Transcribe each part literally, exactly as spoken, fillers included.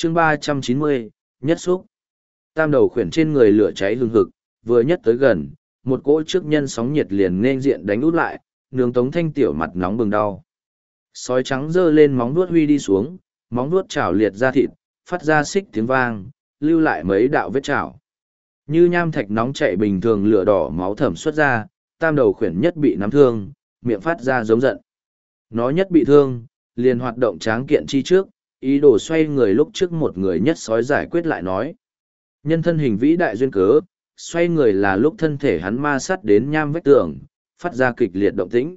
chương ba trăm chín mươi, nhất xúc. Tam đầu khuyển trên người lửa cháy hừng hực, vừa nhất tới gần, một cỗ trước nhân sóng nhiệt liền nên diện đánh út lại, nướng Tống Thanh Tiểu mặt nóng bừng đau. Sói trắng giơ lên móng vuốt huy đi xuống, móng vuốt chảo liệt ra thịt, phát ra xích tiếng vang, lưu lại mấy đạo vết chảo. Như nham thạch nóng chảy bình thường lửa đỏ máu thẩm xuất ra, tam đầu khuyển nhất bị nắm thương, miệng phát ra giống giận. Nó nhất bị thương, liền hoạt động tráng kiện chi trước, ý đồ xoay người lúc trước một người nhất sói giải quyết lại nói. Nhân thân hình vĩ đại duyên cớ, xoay người là lúc thân thể hắn ma sắt đến nham vách tường, phát ra kịch liệt động tĩnh.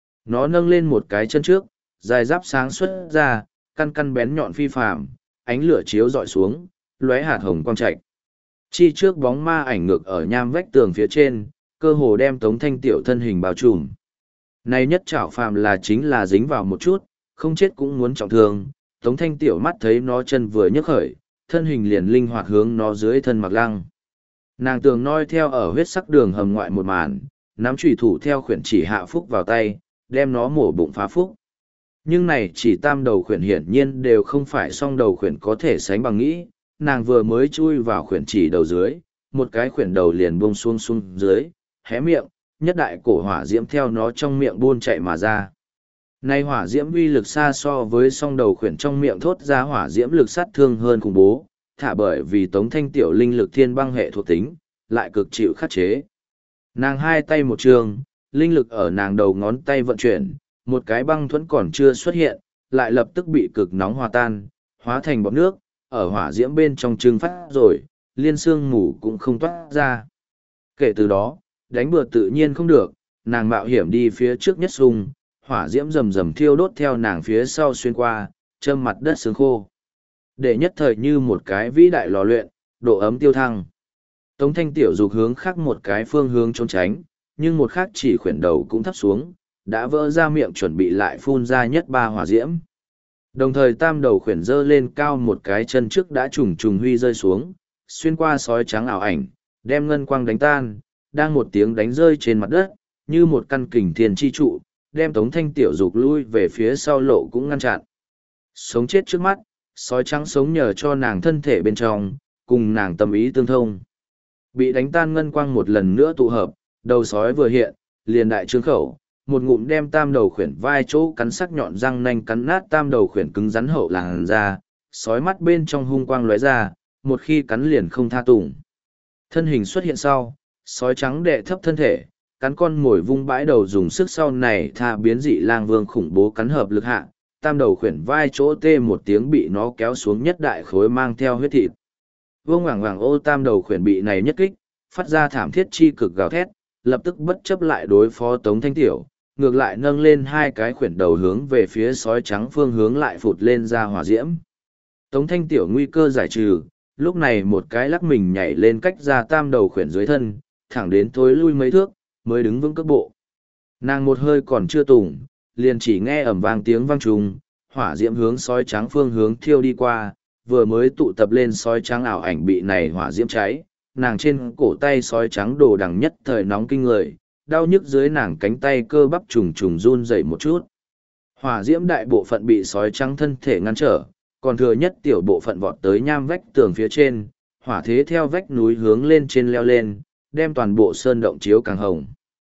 Nó nâng lên một cái chân trước, dài giáp sáng xuất ra, căn căn bén nhọn phi phàm, ánh lửa chiếu dọi xuống, lóe hạt hồng quang trạch. Chi trước bóng ma ảnh ngược ở nham vách tường phía trên, cơ hồ đem Tống Thanh Tiểu thân hình bao trùm. Này nhất trảo phàm là chính là dính vào một chút, không chết cũng muốn trọng thương. Tống Thanh Tiểu mắt thấy nó chân vừa nhấc khởi, thân hình liền linh hoạt hướng nó dưới thân mặc lăng. Nàng tường noi theo ở huyết sắc đường hầm ngoại một màn, nắm chùy thủ theo khuyển chỉ hạ phúc vào tay, đem nó mổ bụng phá phúc. Nhưng này chỉ tam đầu khuyển hiển nhiên đều không phải song đầu khuyển có thể sánh bằng nghĩ, nàng vừa mới chui vào khuyển chỉ đầu dưới, một cái khuyển đầu liền buông xuống xuống dưới, hé miệng, nhất đại cổ hỏa diễm theo nó trong miệng buôn chạy mà ra. Nay hỏa diễm uy lực xa so với song đầu khuyển trong miệng thốt ra hỏa diễm lực sát thương hơn khủng bố, thả bởi vì Tống Thanh Tiểu linh lực thiên băng hệ thuộc tính, lại cực chịu khắc chế. Nàng hai tay một trường, linh lực ở nàng đầu ngón tay vận chuyển, một cái băng thuẫn còn chưa xuất hiện, lại lập tức bị cực nóng hòa tan, hóa thành bọt nước, ở hỏa diễm bên trong trưng phát rồi, liên xương mù cũng không toát ra. Kể từ đó, đánh bừa tự nhiên không được, nàng mạo hiểm đi phía trước nhất sung, hỏa diễm rầm rầm thiêu đốt theo nàng phía sau xuyên qua, châm mặt đất sướng khô. Để nhất thời như một cái vĩ đại lò luyện, độ ấm tiêu thăng. Tống Thanh Tiểu dục hướng khác một cái phương hướng trốn tránh, nhưng một khác chỉ khuyển đầu cũng thấp xuống, đã vỡ ra miệng chuẩn bị lại phun ra nhất ba hỏa diễm. Đồng thời tam đầu khuyển dơ lên cao một cái chân trước đã trùng trùng huy rơi xuống, xuyên qua sói trắng ảo ảnh, đem ngân quang đánh tan, đang một tiếng đánh rơi trên mặt đất, như một căn kình thiên chi trụ, đem Tống Thanh Tiểu dục lui về phía sau lộ cũng ngăn chặn. Sống chết trước mắt, sói trắng sống nhờ cho nàng thân thể bên trong, cùng nàng tâm ý tương thông. Bị đánh tan ngân quang một lần nữa tụ hợp, đầu sói vừa hiện, liền đại trương khẩu, một ngụm đem tam đầu khuyển vai chỗ cắn sắc nhọn răng nanh cắn nát tam đầu khuyển cứng rắn hậu làn ra, sói mắt bên trong hung quang lóe ra, một khi cắn liền không tha tùng. Thân hình xuất hiện sau, sói trắng đệ thấp thân thể, cắn con mồi vung bãi đầu dùng sức sau này tha biến dị lang vương khủng bố cắn hợp lực hạ, tam đầu khuyển vai chỗ tê một tiếng bị nó kéo xuống nhất đại khối mang theo huyết thịt. Vương hoàng hoàng ô tam đầu khuyển bị này nhất kích, phát ra thảm thiết chi cực gào thét, lập tức bất chấp lại đối phó Tống Thanh Tiểu, ngược lại nâng lên hai cái khuyển đầu hướng về phía sói trắng phương hướng lại phụt lên ra hỏa diễm. Tống Thanh Tiểu nguy cơ giải trừ, lúc này một cái lắc mình nhảy lên cách ra tam đầu khuyển dưới thân, thẳng đến thối lui mấy thước, mới đứng vững cước bộ. Nàng một hơi còn chưa tùng, liền chỉ nghe ầm vang tiếng vang trùng, hỏa diễm hướng sói trắng phương hướng thiêu đi qua, vừa mới tụ tập lên sói trắng ảo ảnh bị này hỏa diễm cháy, nàng trên cổ tay sói trắng đồ đằng nhất thời nóng kinh người, đau nhức dưới nàng cánh tay cơ bắp trùng trùng run dậy một chút. Hỏa diễm đại bộ phận bị sói trắng thân thể ngăn trở, còn thừa nhất tiểu bộ phận vọt tới nham vách tường phía trên, hỏa thế theo vách núi hướng lên trên leo lên, đem toàn bộ sơn động chiếu càng hồng.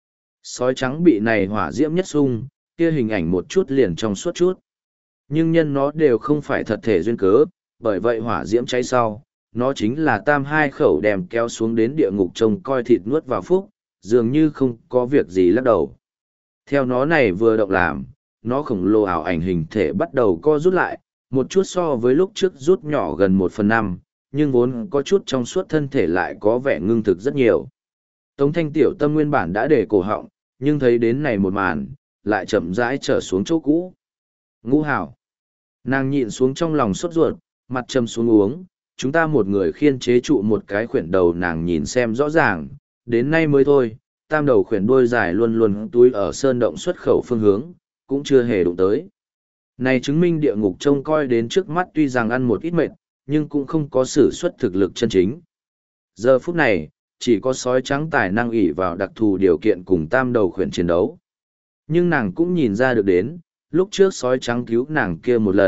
Sói trắng bị này hỏa diễm nhất sung, kia hình ảnh một chút liền trong suốt chút. Nhưng nhân nó đều không phải thật thể duyên cớ, bởi vậy hỏa diễm cháy sau, nó chính là tam hai khẩu đem kéo xuống đến địa ngục trông coi thịt nuốt vào phúc, dường như không có việc gì lắc đầu. Theo nó này vừa động làm, nó khổng lồ ảo ảnh hình thể bắt đầu co rút lại, một chút so với lúc trước rút nhỏ gần một phần năm, nhưng vốn có chút trong suốt thân thể lại có vẻ ngưng thực rất nhiều. Tống Thanh Tiểu tâm nguyên bản đã để cổ họng, nhưng thấy đến này một màn, lại chậm rãi trở xuống chỗ cũ. Ngũ hảo. Nàng nhịn xuống trong lòng sốt ruột, mặt châm xuống uống, chúng ta một người khiên chế trụ một cái khuyển đầu nàng nhìn xem rõ ràng, đến nay mới thôi, tam đầu khuyển đuôi dài luôn luôn túi ở sơn động xuất khẩu phương hướng, cũng chưa hề đụng tới. Này chứng minh địa ngục trông coi đến trước mắt tuy rằng ăn một ít mệt, nhưng cũng không có sử xuất thực lực chân chính. Giờ phút này, chỉ có sói trắng tài năng ỷ vào đặc thù điều kiện cùng tam đầu khuyển chiến đấu. Nhưng nàng cũng nhìn ra được đến, lúc trước sói trắng cứu nàng kia một lần,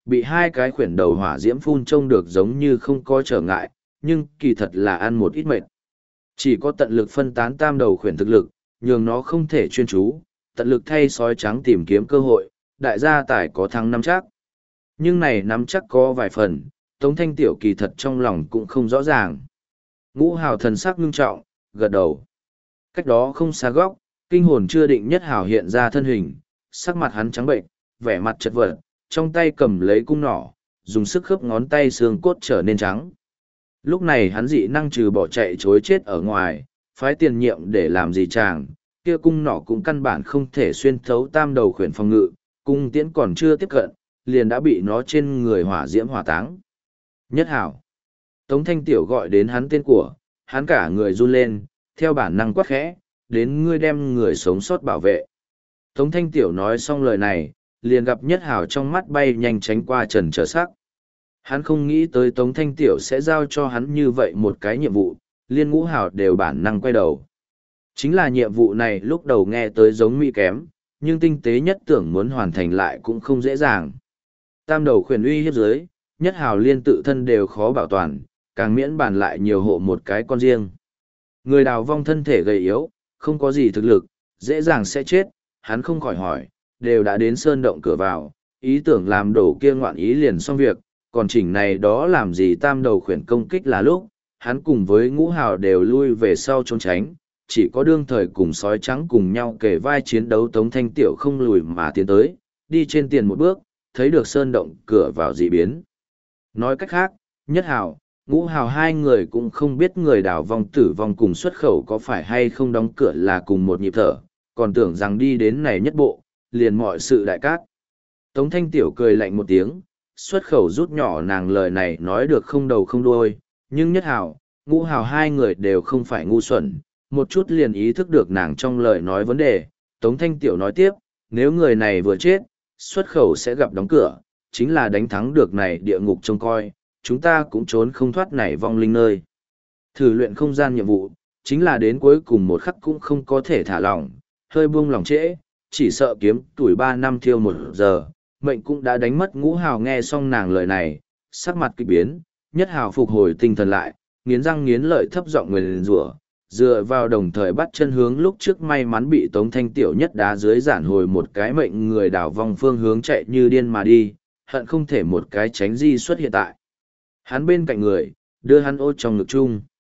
bị hai cái khuyển đầu hỏa diễm phun trông được giống như không có trở ngại, nhưng kỳ thật là ăn một ít mệt. Chỉ có tận lực phân tán tam đầu khuyển thực lực, nhường nó không thể chuyên chú, tận lực thay sói trắng tìm kiếm cơ hội, đại gia tài có thắng nắm chắc. Nhưng này nắm chắc có vài phần, Tống Thanh Tiểu kỳ thật trong lòng cũng không rõ ràng. Ngũ Hào thần sắc ngưng trọng, gật đầu. Cách đó không xa góc, kinh hồn chưa định Nhất Hào hiện ra thân hình, sắc mặt hắn trắng bệnh, vẻ mặt chật vật, trong tay cầm lấy cung nỏ, dùng sức khớp ngón tay xương cốt trở nên trắng. Lúc này hắn dị năng trừ bỏ chạy chối chết ở ngoài, phái tiền nhiệm để làm gì chàng, kia cung nỏ cũng căn bản không thể xuyên thấu tam đầu khuyển phòng ngự, cung tiễn còn chưa tiếp cận, liền đã bị nó trên người hỏa diễm hỏa táng. Nhất Hảo. Tống Thanh Tiểu gọi đến hắn tên của, hắn cả người run lên, theo bản năng quát khẽ, đến ngươi đem người sống sót bảo vệ. Tống Thanh Tiểu nói xong lời này, liền gặp Nhất Hảo trong mắt bay nhanh tránh qua trần trở sắc. Hắn không nghĩ tới Tống Thanh Tiểu sẽ giao cho hắn như vậy một cái nhiệm vụ, liên Ngũ Hảo đều bản năng quay đầu. Chính là nhiệm vụ này lúc đầu nghe tới giống mỹ kém, nhưng tinh tế nhất tưởng muốn hoàn thành lại cũng không dễ dàng. Tam đầu khuyển uy hiếp dưới, Nhất Hảo liên tự thân đều khó bảo toàn, càng miễn bàn lại nhiều hộ một cái con riêng. Người đào vong thân thể gầy yếu, không có gì thực lực, dễ dàng sẽ chết, hắn không khỏi hỏi, đều đã đến sơn động cửa vào, ý tưởng làm đổ kia ngoạn ý liền xong việc, còn chỉnh này đó làm gì tam đầu khuyển công kích là lúc, hắn cùng với Ngũ Hào đều lui về sau trốn tránh, chỉ có đương thời cùng sói trắng cùng nhau kể vai chiến đấu Tống Thanh Tiểu không lùi mà tiến tới, đi trên tiền một bước, thấy được sơn động cửa vào dị biến. Nói cách khác, Nhất Hào, Ngũ Hào hai người cũng không biết người đào vong tử vong cùng xuất khẩu có phải hay không đóng cửa là cùng một nhịp thở, còn tưởng rằng đi đến này nhất bộ, liền mọi sự đại cát. Tống Thanh Tiểu cười lạnh một tiếng, xuất khẩu rút nhỏ nàng lời này nói được không đầu không đuôi, nhưng Nhất Hào, Ngũ Hào hai người đều không phải ngu xuẩn, một chút liền ý thức được nàng trong lời nói vấn đề. Tống Thanh Tiểu nói tiếp, nếu người này vừa chết, xuất khẩu sẽ gặp đóng cửa, chính là đánh thắng được này địa ngục trông coi, chúng ta cũng trốn không thoát này vong linh nơi. Thử luyện không gian nhiệm vụ, chính là đến cuối cùng một khắc cũng không có thể thả lỏng, hơi buông lòng trễ, chỉ sợ kiếm tuổi ba năm thiêu một giờ, mệnh cũng đã đánh mất. Ngũ Hào nghe xong nàng lời này, sắc mặt kịch biến, Nhất Hào phục hồi tinh thần lại, nghiến răng nghiến lợi thấp giọng nguyền rủa, dựa vào đồng thời bắt chân hướng lúc trước may mắn bị Tống Thanh Tiểu nhất đá dưới giản hồi một cái mệnh người đảo vòng phương hướng chạy như điên mà đi, hận không thể một cái tránh di xuất hiện tại. Hắn bên cạnh người, đưa hắn ô trong ngực chung.